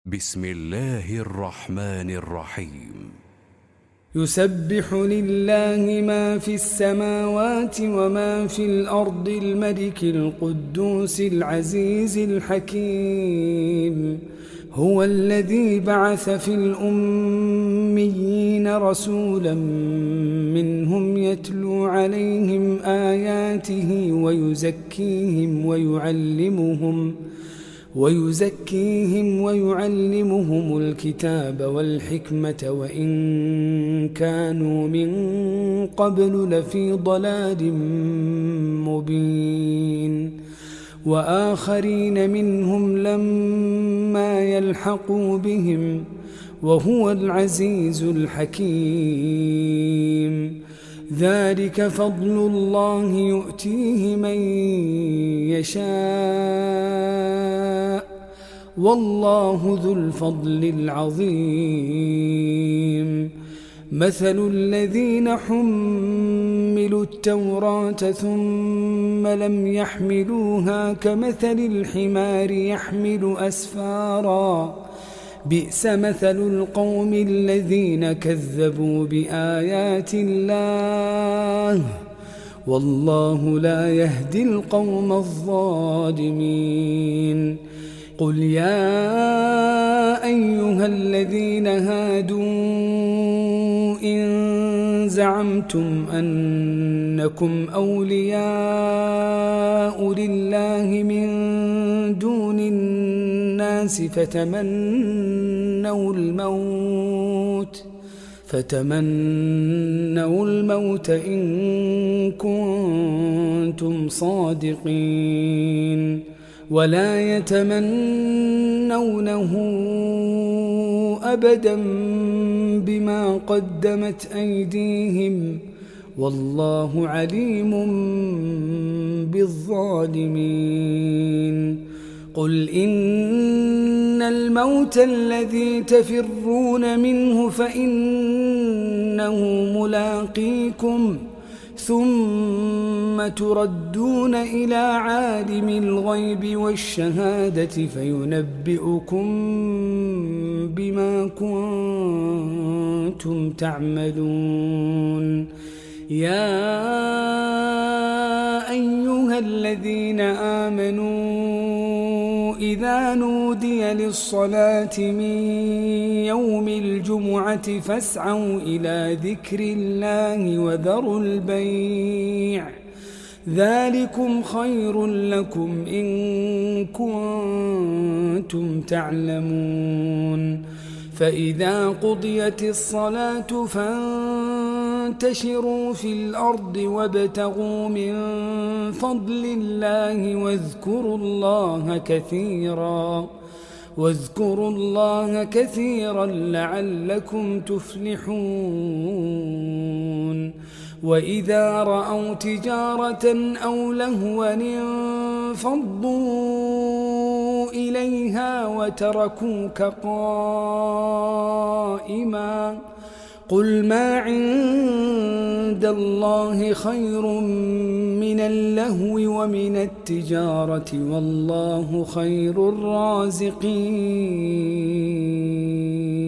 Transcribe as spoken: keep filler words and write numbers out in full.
بسم الله الرحمن الرحيم. يسبح لله ما في السماوات وما في الأرض الملك القدوس العزيز الحكيم. هو الذي بعث في الأميين رسولا منهم يتلو عليهم آياته ويزكيهم ويعلمهم ويزكيهم ويعلمهم الكتاب والحكمة وإن كانوا من قبل لفي ضلال مبين. وآخرين منهم لما يلحقوا بهم وهو العزيز الحكيم. ذلك فضل الله يؤتيه من يشاء والله ذو الفضل العظيم. مثل الذين حملوا التوراة ثم لم يحملوها كمثل الحمار يحمل أسفارا بئس مثل القوم الذين كذبوا بآيات الله والله لا يهدي القوم الظالمين. قل يا أيها الذين هادوا إن زعمتم أنكم أولياء لله من دون الناس فتمنوا الموت فتمنوا الموت إن كنتم صادقين ولا يتمنونه أبدا بما قدمت أيديهم والله عليم بالظالمين. قل إن الموت الذي تفرون منه فإنه ملاقيكم ثم تردون إلى عالم الغيب والشهادة فينبئكم بما كنتم تعملون. يا أيها الذين آمنوا إذا نودي للصلاة من يوم الجمعة فاسعوا إلى ذكر الله وذروا البيع ذلكم خير لكم إن كنتم تعلمون. فإذا قضيت الصلاة فانتشروا في الأرض وابتغوا من فضل الله واذكروا الله كثيرا واذكروا الله كثيرا لعلكم تفلحون. وإذا رأوا تجارة أو لهوا انفضوا إليها وتركوك قائما قل ما عند الله خير من اللهو ومن التجارة والله خير الرازقين.